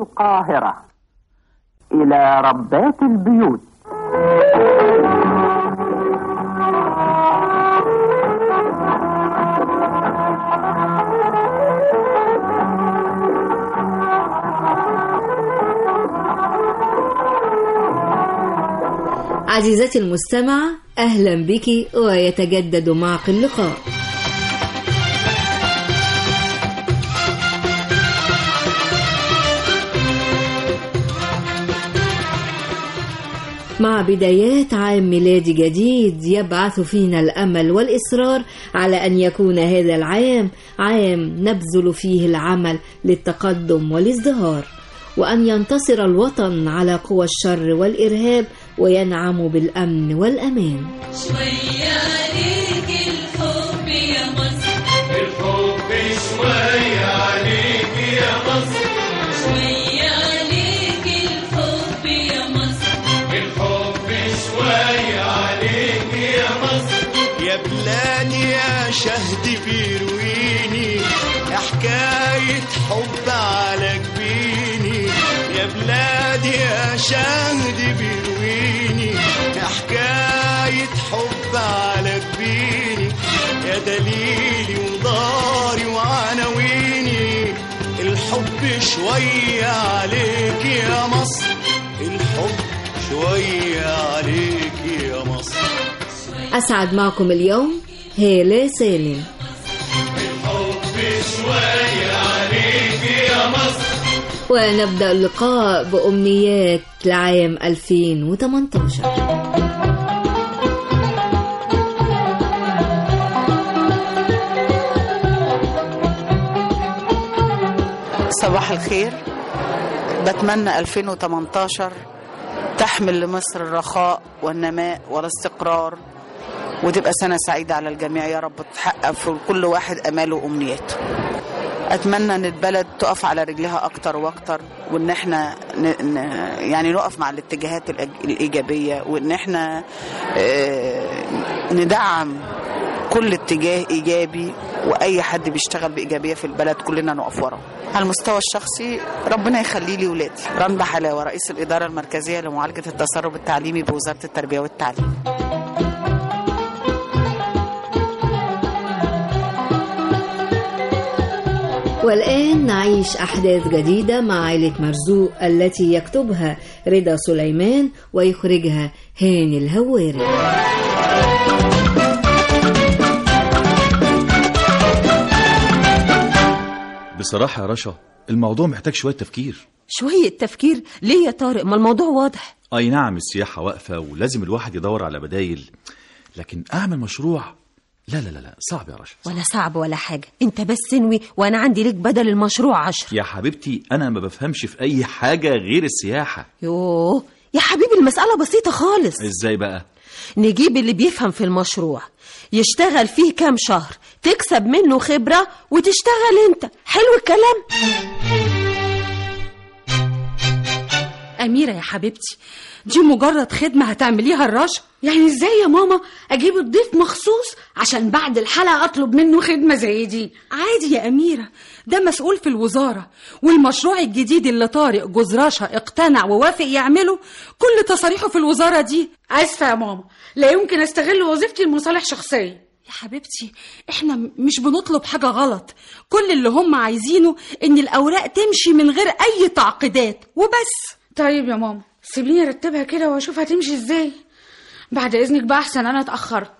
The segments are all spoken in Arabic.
القاهرة. إلى ربات البيوت. عزيزتي المستمع، أهلا بك ويتجدد معك اللقاء. مع بدايات عام ميلادي جديد يبعث فينا الأمل والإصرار على أن يكون هذا العام عام نبذل فيه العمل للتقدم والازدهار، وأن ينتصر الوطن على قوى الشر والإرهاب وينعم بالأمن والأمان. شوية عليك الحب يا مصر، الحب شوية عليك يا مصر، شوية عليك الحب يا مصر، الحب شوية عليك يا مصر. يا بلادي يا شهد بيرويني يا حكاية حب على جبيني، يا بلادي يا شهد بيرويني يا حكاية حب على جبيني، يا دليلي وداري وعناويني. الحب شوية عليك يا مصر، الحب شوية عليك يا مصر. أسعد معكم اليوم هالة سالم. الحب شوية عليك يا مصر. ونبدأ اللقاء بأمنيات لعام 2018. صباح الخير. بتمنى 2018 تحمل لمصر الرخاء والنماء والاستقرار، وتبقى سنة سعيدة على الجميع يا رب، تحقق في كل واحد أماله وأمنياته. أتمنى أن البلد تقف على رجلها أكتر وأكتر، وأن احنا يعني نقف مع الاتجاهات الإيجابية، وأن احنا ندعم كل اتجاه إيجابي، وأي حد بيشتغل بإيجابية في البلد كلنا نقف وراه. على المستوى الشخصي ربنا يخلي لي ولادي. رندا حلاوة، رئيس الإدارة المركزية لمعالجة التسرب التعليمي بوزارة التربية والتعليم. والآن نعيش أحداث جديدة مع عائلة مرزوق التي يكتبها رضا سليمان ويخرجها هاني الهواري. بصراحة يا رشا الموضوع محتاج شوية تفكير. شوية تفكير؟ ليه يا طارق؟ ما الموضوع واضح. أي نعم، السياحة واقفة ولازم الواحد يدور على بدايل، لكن أعمل مشروع لا لا لا صعب يا رشا. ولا صعب ولا حاجة، انت بس انوي وانا عندي لك بدل المشروع 10. يا حبيبتي أنا ما بفهمش في أي حاجة غير السياحة. يوه يا حبيبي، المسألة بسيطة خالص. إزاي بقى؟ نجيب اللي بيفهم في المشروع يشتغل فيه كام شهر، تكسب منه خبرة وتشتغل انت. حلو الكلام؟ أميرة يا حبيبتي، دي مجرد خدمة هتعمليها الرشا. يعني ازاي يا ماما اجيب الضيف مخصوص عشان بعد الحلقة اطلب منه خدمة زي دي؟ عادي يا أميرة، ده مسؤول في الوزارة، والمشروع الجديد اللي طارق جوز رشا اقتنع ووافق يعمله كل تصاريحه في الوزارة دي. اسفة يا ماما، لا يمكن استغل وظيفتي لمصالح شخصية. يا حبيبتي احنا مش بنطلب حاجة غلط، كل اللي هم عايزينه ان الأوراق تمشي من غير أي تعقيدات وبس. طيب يا ماما سيبيني ارتبها كده واشوف هتمشي ازاي. بعد اذنك بقى، احسن انا اتأخرت.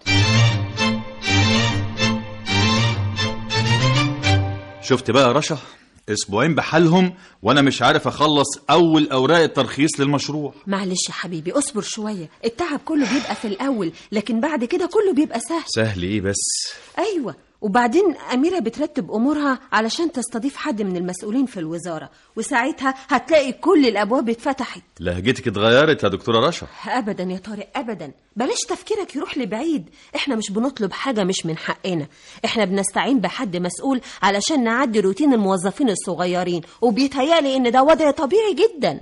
شفت بقى يا رشا، اسبوعين بحالهم وانا مش عارف اخلص اول اوراق الترخيص للمشروع. معلش يا حبيبي اصبر شوية، التعب كله بيبقى في الاول، لكن بعد كده كله بيبقى سهل. سهل ايه بس؟ ايوه، وبعدين أميرة بترتب أمورها علشان تستضيف حد من المسؤولين في الوزارة، وساعتها هتلاقي كل الأبواب اتفتحت. لهجتك اتغيرت يا دكتورة رشا. أبدا يا طارق أبدا، بلاش تفكيرك يروح لبعيد. احنا مش بنطلب حاجة مش من حقنا، احنا بنستعين بحد مسؤول علشان نعدي روتين الموظفين الصغيرين، وبيتهيألي ان ده وضع طبيعي جدا.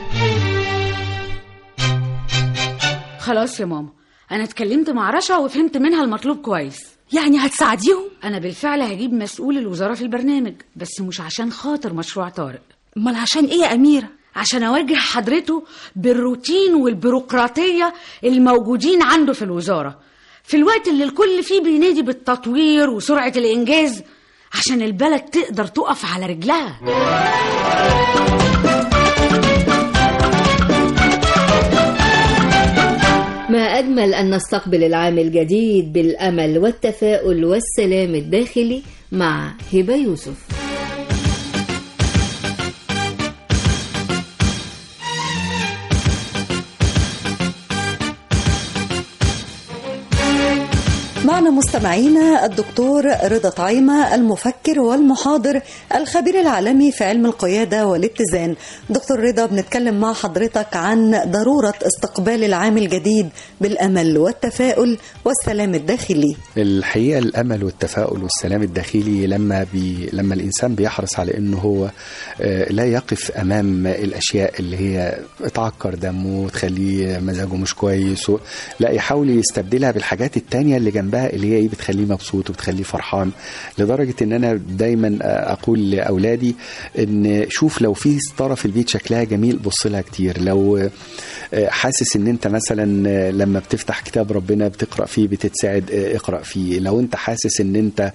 خلاص يا ماما، أنا اتكلمت مع رشا وفهمت منها المطلوب كويس. يعني هتساعديهم؟ أنا بالفعل هجيب مسؤول الوزارة في البرنامج، بس مش عشان خاطر مشروع طارق. امال عشان ايه يا أميرة؟ عشان أواجه حضرته بالروتين والبيروقراطية الموجودين عنده في الوزارة، في الوقت اللي الكل فيه بينادي بالتطوير وسرعة الإنجاز عشان البلد تقدر تقف على رجلها. ما أجمل أن نستقبل العام الجديد بالأمل والتفاؤل والسلام الداخلي مع هبة يوسف. معنا مستمعينا الدكتور رضا طعيمة، المفكر والمحاضر الخبير العالمي في علم القيادة والاتزان. دكتور رضا، بنتكلم مع حضرتك عن ضرورة استقبال العام الجديد بالأمل والتفاؤل والسلام الداخلي. الحقيقة الأمل والتفاؤل والسلام الداخلي لما الإنسان بيحرص على أنه هو لا يقف أمام الأشياء اللي هي تعكر دمه وتخليه مزاجه مش كويس، لا يحاول يستبدلها بالحاجات التانية اللي جنبها اللي هي بتخليه مبسوط وبتخليه فرحان. لدرجة ان انا دايما اقول لاولادي ان شوف لو في ستارة في البيت شكلها جميل بص لها كتير. لو حاسس ان انت مثلا لما بتفتح كتاب ربنا بتقرأ فيه بتتساعد اقرأ فيه. لو انت حاسس ان انت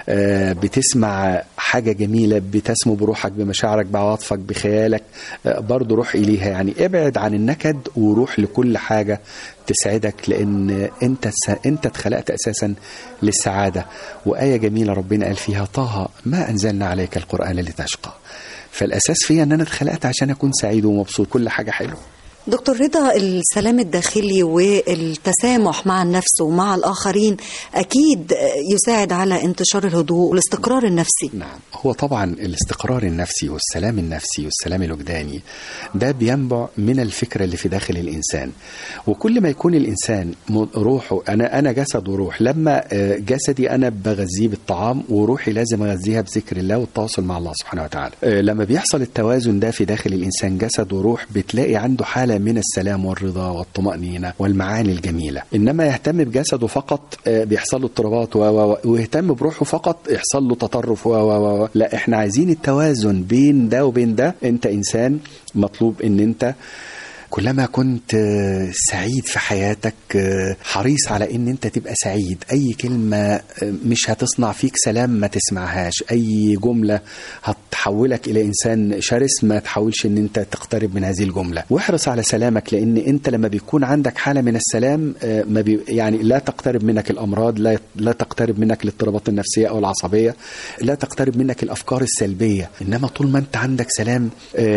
بتسمع حاجة جميلة بتسمو بروحك بمشاعرك بعواطفك بخيالك برضو روح اليها. يعني ابعد عن النكد وروح لكل حاجة تسعدك، لأن أنت اتخلقت أساسا للسعادة. وآية جميلة ربنا قال فيها طه ما أنزلنا عليك القرآن لتشقى. فالأساس فيها أن أنا اتخلقت عشان أكون سعيد ومبسوط، كل حاجة حلوة. دكتور رضا، السلام الداخلي والتسامح مع النفس ومع الآخرين أكيد يساعد على انتشار الهدوء والاستقرار النفسي. نعم، هو طبعا الاستقرار النفسي والسلام النفسي والسلام الوجداني ده بينبع من الفكرة اللي في داخل الإنسان. وكل ما يكون الإنسان روحه أنا جسد وروح، لما جسدي أنا بغذيه بالطعام وروحي لازم أغذيها بذكر الله والتواصل مع الله سبحانه وتعالى. لما بيحصل التوازن ده في داخل الإنسان جسد وروح بتلاقي عنده حالة من السلام والرضا والطمأنينة والمعاني الجميلة. إنما يهتم بجسده فقط بيحصل له اضطرابات ويهتم بروحه فقط يحصل له تطرف لا، احنا عايزين التوازن بين ده وبين ده. انت إنسان مطلوب ان انت كلما كنت سعيد في حياتك حريص على ان انت تبقى سعيد. اي كلمة مش هتصنع فيك سلام ما تسمعهاش، اي جملة هتحولك الى انسان شرس ما تحاولش ان انت تقترب من هذه الجملة. واحرص على سلامك، لان انت لما بيكون عندك حالة من السلام يعني لا تقترب منك الامراض، لا تقترب منك الاضطرابات النفسية او العصبية، لا تقترب منك الافكار السلبية. انما طول ما انت عندك سلام،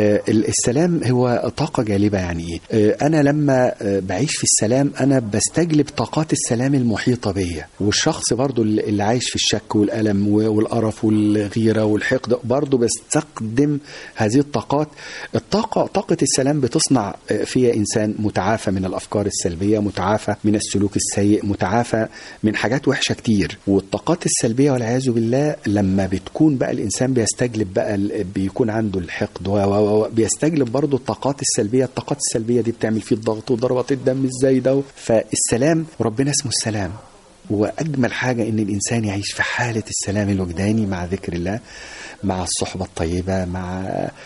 السلام هو طاقة جالبة. يعني أنا لما بعيش في السلام أنا بستجلب طاقات السلام المحيطة بيا. والشخص برضو اللي عايش في الشك والألم والقرف والغيرة والحقد برضو بستخدم هذه الطاقات. طاقة السلام بتصنع فيها إنسان متعافى من الأفكار السلبية، متعافى من السلوك السيء، متعافى من حاجات وحشة كتير. والطاقات السلبية والعياذ بالله لما بتكون بقى الإنسان بيستجلب بقى بيكون عنده الحقد بيستجلب برضو الطاقات السلبية. الطاقات السلبية دي بتعمل فيه الضغط وضربات الدم الزايدة. فالسلام ربنا اسمه السلام، وأجمل حاجة إن الإنسان يعيش في حالة السلام الوجداني مع ذكر الله، مع الصحبة الطيبة، مع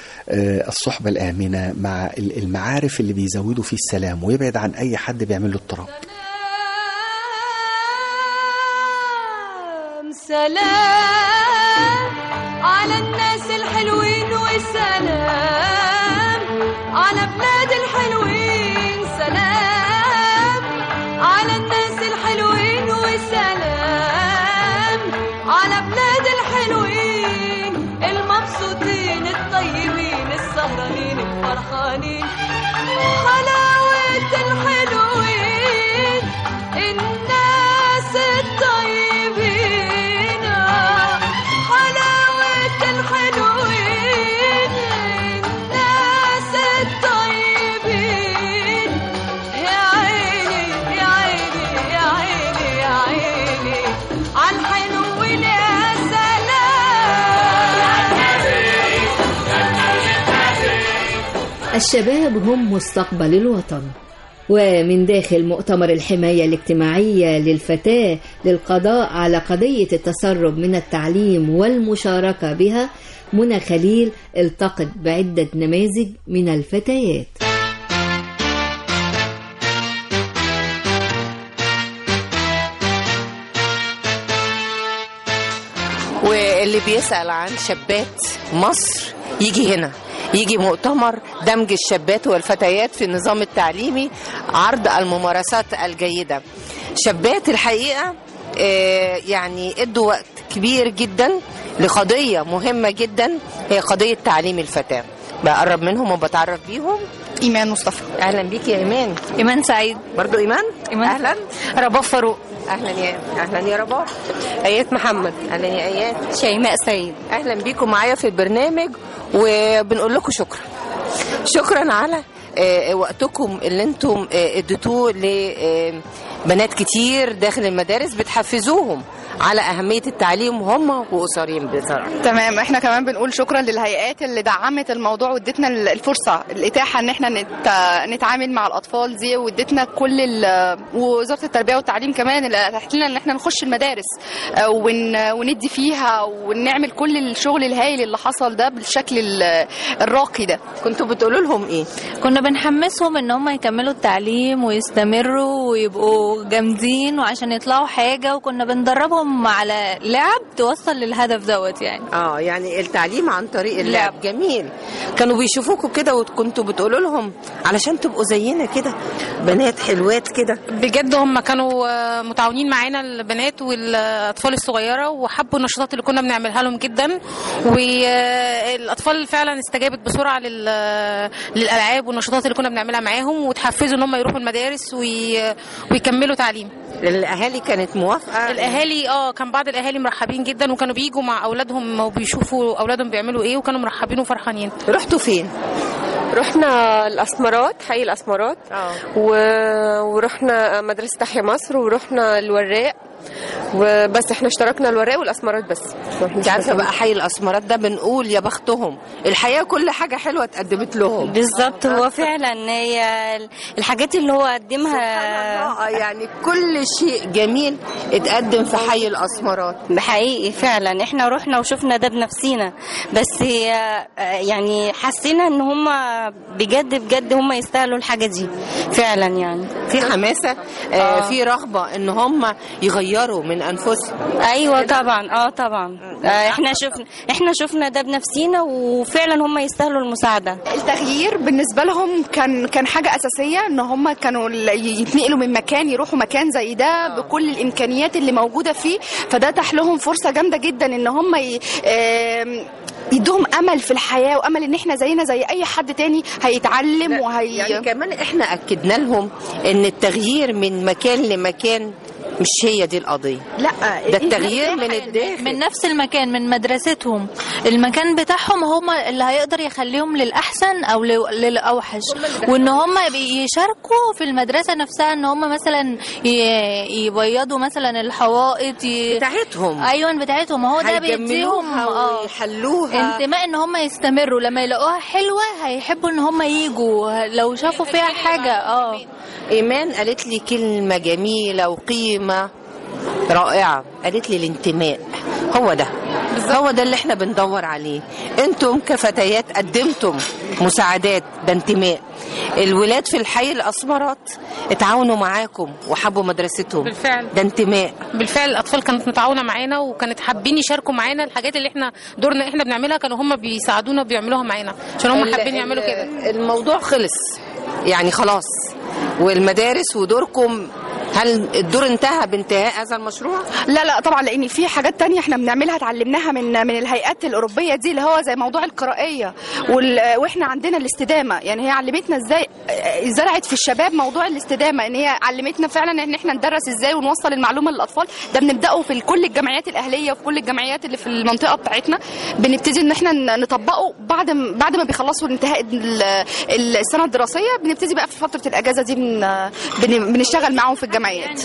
الصحبة الآمنة، مع المعارف اللي بيزودوا فيه السلام، ويبعد عن أي حد بيعمل له اضطراب. سلام على الناس الحلوين والسلام على بلاد الحلوين. سلام على الناس الحلوين والسلام على بلاد الحلوين، المبسوطين الطيبين السهرانين الفرحانين. حلاوة الحلوين الناس الطيبين، حلاوة الحلوين الناس الطيبين. يا عيني يا عيني يا عيني يا عيني عالحلوين يا الشباب هم مستقبل الوطن، ومن داخل مؤتمر الحماية الاجتماعية للفتاة للقضاء على قضية التسرب من التعليم والمشاركة بها، منى خليل التقت بعدة نماذج من الفتيات. واللي بيسأل عن شابات مصر يجي هنا، يجي مؤتمر دمج الشابات والفتيات في النظام التعليمي، عرض الممارسات الجيدة. شابات الحقيقة يعني ادوا وقت كبير جدا لقضية مهمة جدا، هي قضية تعليم الفتاة. بقرب منهم وبتعرف بيهم. إيمان مصطفى. أهلا بيك يا إيمان. إيمان سعيد. برضو إيمان؟ أهلا. رباب فاروق. أهلا يا رباب. آيات محمد. أهلا يا آيات. شيماء سيد. أهلا بيكم معايا في البرنامج، وبنقول لكم شكرا على وقتكم اللي انتم اديتوه لبنات كتير داخل المدارس، بتحفزوهم على أهمية التعليم هم وأسرهم بصراحة. تمام. احنا كمان بنقول شكرا للهيئات اللي دعمت الموضوع وادتنا الفرصة الإتاحة ان احنا نتعامل مع الأطفال دي، وادتنا كل ووزارة التربية والتعليم كمان اللي اتاحت لنا ان احنا نخش المدارس وندي فيها ونعمل كل الشغل الهائل اللي حصل ده بالشكل الراقي ده. كنتوا بتقولوا لهم ايه؟ كنا بنحمسهم ان هم يكملوا التعليم ويستمروا ويبقوا جامدين وعشان يطلعوا حاجة، وكنا بندربهم على لعب توصل للهدف دوت يعني. يعني التعليم عن طريق اللعب. جميل. كانوا بيشوفوكوا كده وكنتوا بتقولوا لهم علشان تبقوا زينا كده بنات حلوات كده؟ بجد هم كانوا متعاونين معانا البنات والاطفال الصغيره، وحبوا النشاطات اللي كنا بنعملها لهم جدا، والاطفال فعلا استجابت بسرعه للالعاب والنشاطات اللي كنا بنعملها معاهم، وتحفزوا ان هم يروحوا المدارس ويكملوا تعليم. الاهالي كانت موافقه؟ الاهالي كان بعض الاهالي مرحبين جدا، وكانوا بييجوا مع اولادهم وبيشوفوا اولادهم بيعملوا ايه، وكانوا مرحبين وفرحانين. رحتوا فين؟ رحنا الاسمرات، حي الاسمرات، ورحنا مدرسه تحيا مصر، ورحنا الوراق، وبس احنا اشتركنا الوراق والاسمرات بس. انت عارفه بقى حي الاسمرات ده بنقول يا بختهم، الحقيقه كل حاجه حلوه اتقدمت لهم. بالظبط. هو فعلا هي الحاجات اللي هو قدمها يعني كل شيء جميل اتقدم في حي الاسمرات. حقيقي فعلا احنا رحنا وشفنا ده بنفسينا، بس يعني حسينا ان هم بجد هم يستاهلوا الحاجه دي فعلا. يعني في حماسه، في رغبه ان هم يغيروا من انفسهم. ايوه طبعا. طبعا احنا شفنا ده بنفسينا، وفعلا هم يستاهلوا المساعده. التغيير بالنسبه لهم كان حاجه اساسيه، ان هم كانوا يتنقلوا من مكان يروحوا مكان زي ده بكل الامكانيات اللي موجوده فيه، فده تح لهم فرصه جامده جدا ان هم يدوهم امل في الحياه، وامل ان احنا زينا زي اي حد تاني هيتعلم يعني كمان احنا اكدنا لهم ان التغيير من مكان لمكان مش هي دي القضية. لا، ده التغيير من الداخل، من نفس المكان، من مدرستهم، المكان بتاعهم هم اللي هيقدر يخليهم للأحسن أو للأوحش، وإن هم يشاركوا في المدرسة نفسها، إن هم مثلا يبيضوا مثلا الحوائط بتاعتهم. أيوة بتاعتهم. هو ده بيديهم يحلوها انتماء إن هم يستمروا، لما يلاقوها حلوة هيحبوا إن هم ييجوا لو شافوا فيها حاجة. إيمان قالت لي كلمة جميلة وقيمة رائعة، قالت لي الانتماء. هو ده اللي احنا بندور عليه. انتم كفتيات قدمتم مساعدات، ده انتماء. الولاد في الحي الأسمرات اتعاونوا معاكم وحبوا مدرستهم. بالفعل. ده انتماء. بالفعل الأطفال كانت متعاونة معانا، وكانت حابين يشاركوا معانا الحاجات اللي احنا دورنا احنا بنعملها، كانوا هم بيساعدونا وبيعملوها معانا عشان هم حابين يعملوا كده. الموضوع خلص يعني خلاص، والمدارس ودوركم، هل الدور انتهى بانتهاء هذا المشروع؟ لا طبعا، لان في حاجات تانية احنا بنعملها اتعلمناها من الهيئات الاوروبيه دي، اللي هو زي موضوع القرائيه، واحنا عندنا الاستدامه. يعني هي علمتنا ازاي زرعت في الشباب موضوع الاستدامه، ان هي علمتنا فعلا ان احنا ندرس ازاي ونوصل المعلومه للاطفال. ده بنبداه في كل الجمعيات الاهليه وفي كل الجمعيات اللي في المنطقه بتاعتنا، بنبتدي ان احنا نطبقه بعد ما بيخلصوا انتهاء السنه الدراسيه. بنبتدي بقى في فتره الاجازه دي بنشتغل معاهم في الجمعيات الجمعيات.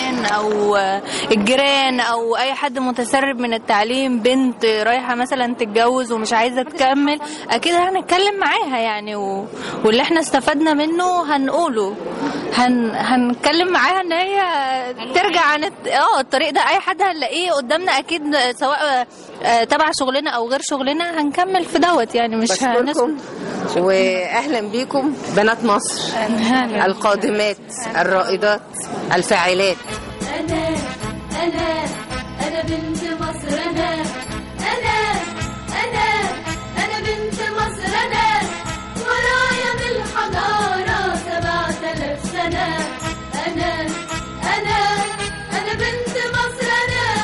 الجيران او اي حد متسرب من التعليم، بنت رايحه مثلا تتجوز ومش عايزه تكمل، اكيد هنتكلم معاها يعني، واللي احنا استفدنا منه هنقوله، هنتكلم معاها ان هي ترجع عن الطريق ده. اي حد هنلاقيه قدامنا اكيد سواء تبع شغلنا او غير شغلنا هنكمل في دوت يعني، مش بشكركم واهلا بيكم بنات مصر القادمات الرائدات الفاعلات. أنا بنت مصر، أنا بنت مصر، ورايا بالحضارة 7000 سنة. أنا بنت مصر.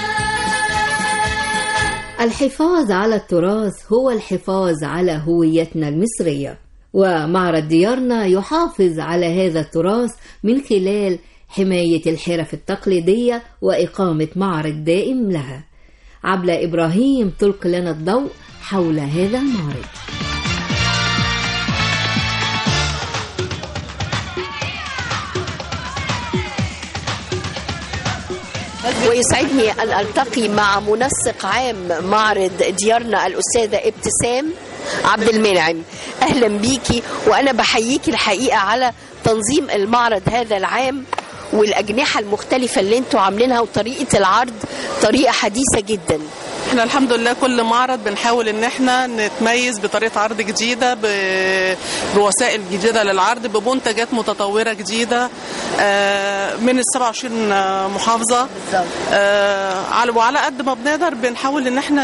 الحفاظ على التراث هو الحفاظ على هويتنا المصرية، ومعرض ديارنا يحافظ على هذا التراث من خلال حماية الحرف التقليدية وإقامة معرض دائم لها. عبلة إبراهيم تلقي لنا الضوء حول هذا المعرض. ويسعدني أن ألتقي مع منسق عام معرض ديارنا الأستاذة ابتسام عبد المنعم. أهلا بيكي، وأنا بحييكي الحقيقة على تنظيم المعرض هذا العام والأجنحة المختلفة اللي انتوا عاملينها، وطريقة العرض طريقة حديثة جدا. احنا الحمد لله كل معرض بنحاول ان احنا نتميز بطريقه عرض جديده، بوسائل جديده للعرض، بمنتجات متطوره جديده من ال 27 محافظه. وعلى قد ما بنقدر بنحاول ان احنا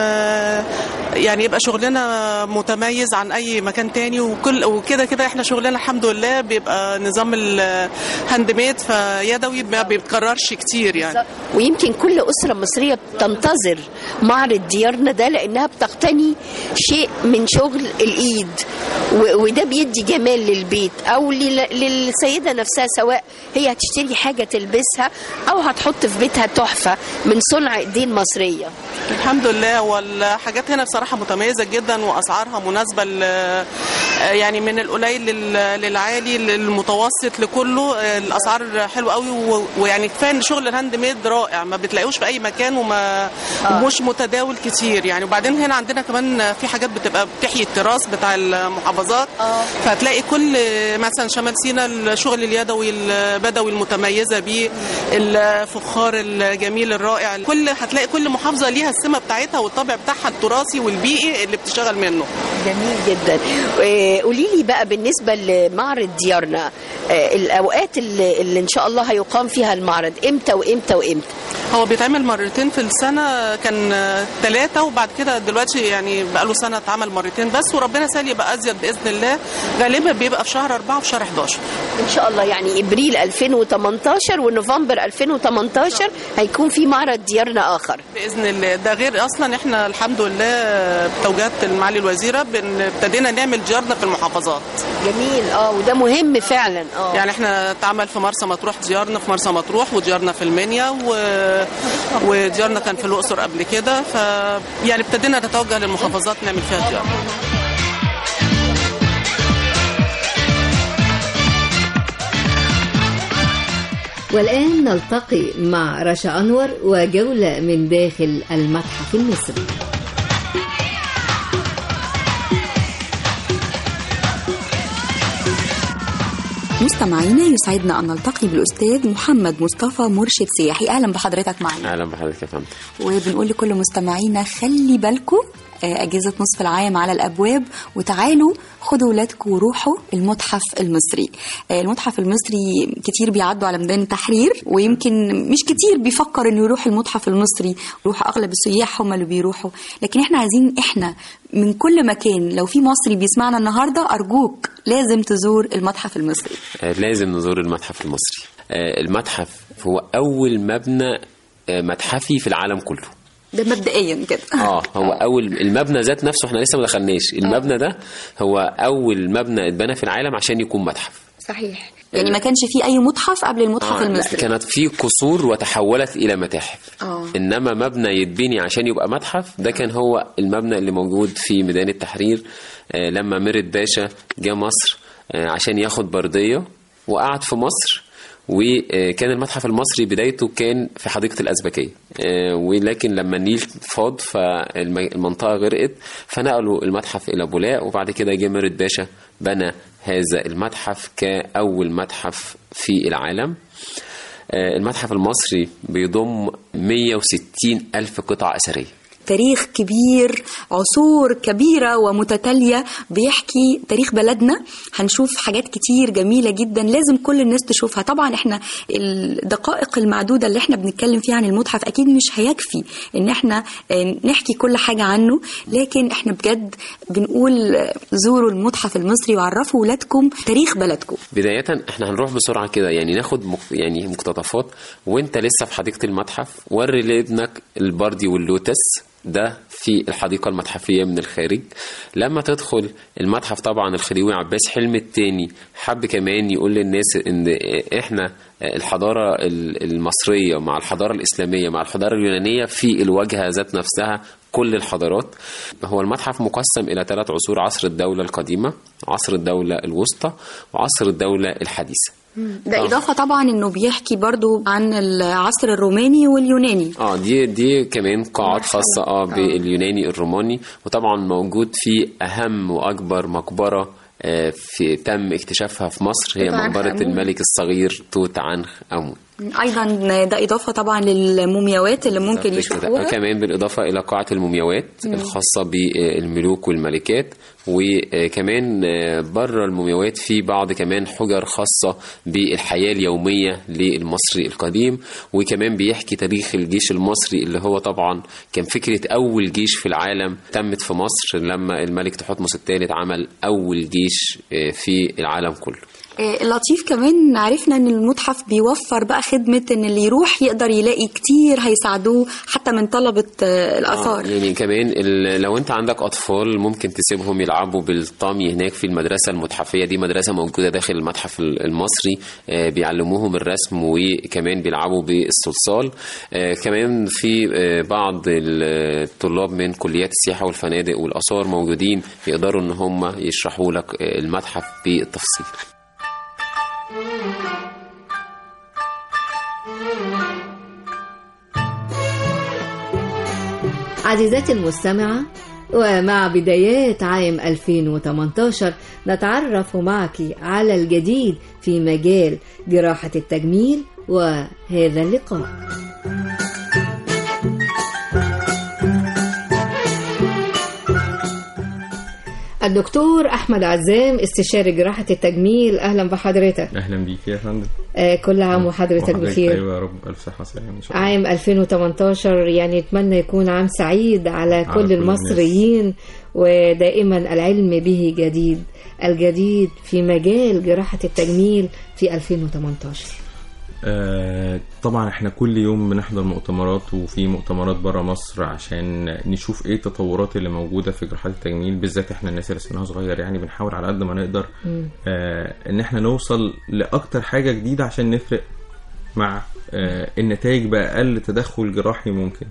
يعني يبقى شغلنا متميز عن اي مكان تاني، وكده كده احنا شغلنا الحمد لله بيبقى نظام الهاند ميد فيدوي، ما بيتكررش كتير يعني. ويمكن كل اسره مصريه بتنتظر معرض ديارنا ده، لانها بتقتني شيء من شغل الايد، وده بيدي جمال للبيت او للسيده نفسها، سواء هي هتشتري حاجه تلبسها او هتحط في بيتها تحفه من صنع ايدين مصريه. الحمد لله، والحاجات هنا بصراحه متميزه جدا، واسعارها مناسبه يعني من القليل للعالي للمتوسط لكله. الاسعار حلوه قوي، ويعني كفايه ان شغل الهاند ميد رائع، ما بتلاقيوش في اي مكان، ومش متداول كتير يعني. وبعدين هنا عندنا كمان في حاجات بتبقى بتحيي التراث بتاع المحافظات، فهتلاقي كل مثلا شمال سيناء الشغل اليدوي البدوي المتميزه بيه، الفخار الجميل الرائع، هتلاقي كل محافظه ليها السمه بتاعتها والطابع بتاعها التراثي والبيئي اللي بتشتغل منه. جميل جدا. قولي لي بقى بالنسبه لمعرض ديارنا، الاوقات اللي ان شاء الله هيقام فيها المعرض امتى وامتى وامتى؟ هو بيتعمل مرتين في السنه، كان 3 وبعد كده دلوقتي يعني بقى له سنه اتعمل مرتين بس، وربنا يسهل يبقى ازيد باذن الله. غالبا بيبقى في شهر 4 وفي شهر 11 ان شاء الله، يعني ابريل 2018 ونوفمبر 2018 هيكون في معرض ديارنا اخر باذن الله. ده غير اصلا احنا الحمد لله بتوجيهات معالي الوزيره ابتدينا نعمل ديارنا في المحافظات. جميل. وده مهم فعلا. يعني احنا اتعمل في مرسى مطروح ديارنا في مرسى مطروح، وديارنا في المنيا، وديارنا كان في الاقصر قبل كده، يعني ابتدينا نتوجه للمحافظات نعمل فيها ديارنا. والآن نلتقي مع رشا أنور وجولة من داخل المتحف المصري. مستمعينا، يسعدنا أن نلتقي بالأستاذ محمد مصطفى، مرشد سياحي. أهلا بحضرتك معنا. أهلا بحضرتك يا فندم. وبنقول لكل مستمعينا خلي بالكم، أجازة نصف العام على الأبواب، وتعالوا خدوا ولادكم وروحوا المتحف المصري. المتحف المصري كتير بيعدوا على ميدان التحرير، ويمكن مش كتير بيفكر إنه يروح المتحف المصري، يروح أغلب السياح هم اللي بيروحوا، لكن إحنا عايزين إحنا من كل مكان، لو في مصري بيسمعنا النهاردة أرجوك لازم تزور المتحف المصري. لازم نزور المتحف المصري. المتحف هو أول مبنى متحفي في العالم كله، ده مبدئيا كده. هو اول المبنى ذات نفسه، احنا لسه ما دخلناش. المبنى ده هو اول مبنى اتبنى في العالم عشان يكون متحف. صحيح. يعني ما كانش فيه اي متحف قبل المتحف المصري. كانت فيه قصور وتحولت الى متاحف. انما مبنى يتبني عشان يبقى متحف، ده كان هو المبنى اللي موجود في ميدان التحرير لما مرد باشا جه مصر عشان ياخد بردية، وقعد في مصر وكان المتحف المصري بدايته كان في حديقة الأزبكية، ولكن لما النيل فاض فالمنطقة غرقت فنقلوا المتحف إلى بولاق، وبعد كده جه ميرت باشا بنى هذا المتحف كأول متحف في العالم. المتحف المصري بيضم 160 ألف قطعة أثرية، تاريخ كبير، عصور كبيرة ومتتالية بيحكي تاريخ بلدنا. هنشوف حاجات كتير جميلة جدا لازم كل الناس تشوفها. طبعا احنا الدقائق المعدودة اللي احنا بنتكلم فيها عن المتحف اكيد مش هيكفي ان احنا نحكي كل حاجة عنه، لكن احنا بجد بنقول زوروا المتحف المصري وعرفوا ولادكم تاريخ بلدكم. بداية احنا هنروح بسرعة كده، يعني ناخد يعني مقتطفات وانت لسه في حديقة المتحف، وري لابنك البردي واللوتس ده في الحديقة المتحفية من الخارج. لما تدخل المتحف طبعا الخديوي عباس حلمي الثاني حب كمان يقول للناس ان احنا الحضارة المصرية مع الحضارة الإسلامية مع الحضارة اليونانية في الواجهة ذات نفسها كل الحضارات. هو المتحف مقسم إلى 3 عصور: عصر الدولة القديمة، عصر الدولة الوسطى، وعصر الدولة الحديثة. ده إضافة طبعا إنه بيحكي برضو عن العصر الروماني واليوناني. دي كمان قاعات خاصة باليوناني الروماني. وطبعا موجود في أهم وأكبر مقبرة تم اكتشافها في مصر، هي مقبرة الملك الصغير توت عنخ آمون. ايضا ده اضافه طبعا للمومياوات اللي ممكن يشوفوها، كمان بالاضافه الى قاعه المومياوات الخاصه بالملوك والملكات. وكمان بره المومياوات في بعض كمان حجر خاصه بالحياه اليوميه للمصري القديم. وكمان بيحكي تاريخ الجيش المصري اللي هو طبعا كان فكره اول جيش في العالم تمت في مصر لما الملك تحتمس الثالث عمل اول جيش في العالم كله. اللطيف كمان عرفنا ان المتحف بيوفر بقى خدمة ان اللي يروح يقدر يلاقي كتير هيساعدوه حتى من طلبة الآثار. يعني كمان لو انت عندك أطفال ممكن تسيبهم يلعبوا بالطامي هناك في المدرسة المتحفية دي، مدرسة موجودة داخل المتحف المصري، بيعلموهم الرسم وكمان بيلعبوا بالصلصال. كمان في بعض الطلاب من كليات السياحة والفنادق والآثار موجودين يقدروا ان هم يشرحوا لك المتحف بالتفصيل. عزيزاتي المستمعة، ومع بدايات عام 2018 نتعرف معك على الجديد في مجال جراحة التجميل وهذا اللقاء. الدكتور أحمد عزام استشاري جراحة التجميل، أهلا بحضرتك. أهلا بيك يا فندم. كل عام وحضرتك بخير. أيوة يا رب، ألف صحة وسلامة إن شاء الله. عام 2018 يعني نتمنى يكون عام سعيد على كل المصريين، ودائما العلم به جديد. الجديد في مجال جراحة التجميل في 2018. طبعا احنا كل يوم بنحضر مؤتمرات، وفي مؤتمرات برا مصر عشان نشوف ايه التطورات اللي موجودة في جراحات التجميل، بالذات احنا الناس اللي سنها صغير يعني بنحاول على قد ما نقدر ان احنا نوصل لأكتر حاجة جديدة عشان نفرق مع النتائج بأقل تدخل جراحي ممكن.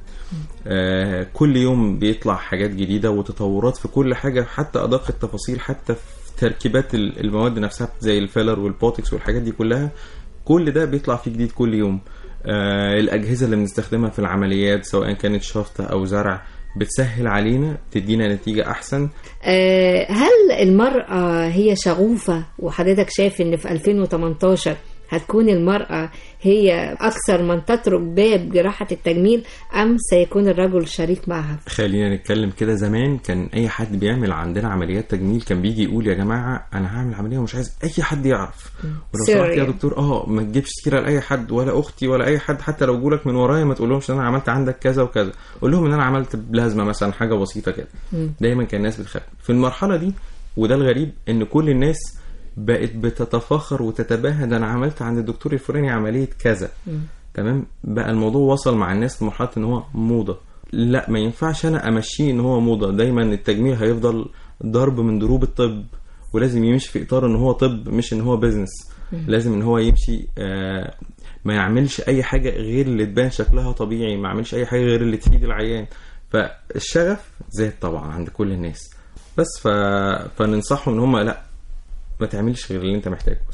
كل يوم بيطلع حاجات جديدة وتطورات في كل حاجة، حتى أدق التفاصيل، حتى في تركيبات المواد نفسها زي الفيلر والبوتكس والحاجات دي كلها. كل ده بيطلع فيه جديد كل يوم. الأجهزة اللي بنستخدمها في العمليات سواء كانت شفطة أو زرع بتسهل علينا، تدينا نتيجة أحسن. هل المرأة هي شغوفة، وحضرتك شايف إن في 2018 هتكون المرأة هي أكثر من تترك باب جراحة التجميل، أم سيكون الرجل شريك معها؟ خلينا نتكلم كده. زمان كان أي حد بيعمل عندنا عمليات تجميل كان بيجي يقول يا جماعة أنا هعمل عملية ومش عايز أي حد يعرف، ولو سمحت يا دكتور ما تجيبش سيرة لأي حد ولا أختي ولا أي حد، حتى لو جولك من ورايا ما تقولهمش أنا عملت عندك كذا وكذا، قول لهم إن أنا عملت بلازمة مثلا، حاجة بسيطة كده. دايما كان الناس بتخاف في المرحلة دي، وده الغريب إن كل الناس بقت بتتفاخر وتتباهى، ده انا عملت عند الدكتور الفلاني عمليه كذا. تمام، بقى الموضوع وصل مع الناس لمرحله ان هو موضه. لا، ما ينفعش انا امشيه ان هو موضه. دايما التجميل هيفضل ضرب من ضروب الطب، ولازم يمشي في اطار ان هو طب مش ان هو بيزنس. لازم ان هو يمشي ما يعملش اي حاجه غير اللي تبان شكلها طبيعي، ما يعملش اي حاجه غير اللي تفيد العيان. فالشغف زاد طبعا عند كل الناس، بس فننصحهم ان هم لا، ما تعملش غير اللي انت محتاجه بس.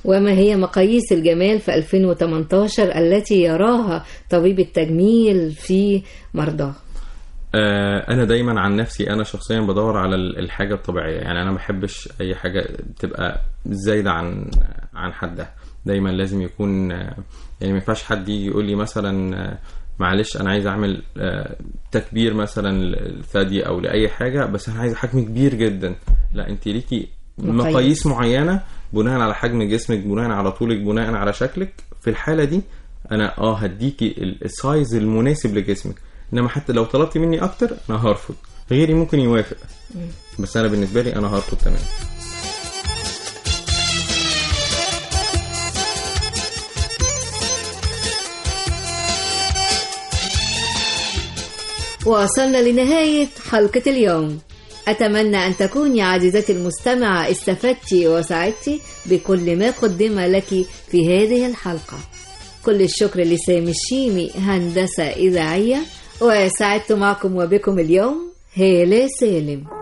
وما هي مقاييس الجمال في 2018 التي يراها طبيب التجميل في مرضاه؟ انا دايما عن نفسي انا شخصيا بدور على الحاجه الطبيعيه، يعني انا ما بحبش اي حاجه تبقى زايده عن حدها. دايما لازم يكون يعني ما ينفعش حد يجي يقول لي مثلا معلش انا عايز اعمل تكبير مثلا الثدي او لاي حاجه، بس انا عايز حجم كبير جدا. لا، انت ليكي مقاييس معينه بناء على حجم جسمك، بناء على طولك، بناء على شكلك. في الحاله دي انا هديكي السايز المناسب لجسمك، انما حتى لو طلبتي مني اكتر انا هرفض. غيري ممكن يوافق، بس انا بالنسبه لي انا هرفض تماما. وصلنا لنهاية حلقة اليوم. أتمنى أن تكوني عزيزتي المستمعة استفدتي وسعدتي بكل ما قدم لك في هذه الحلقة. كل الشكر لسامي الشيمي هندسة إذاعية، وسعدت معكم وبكم اليوم هالة سالم.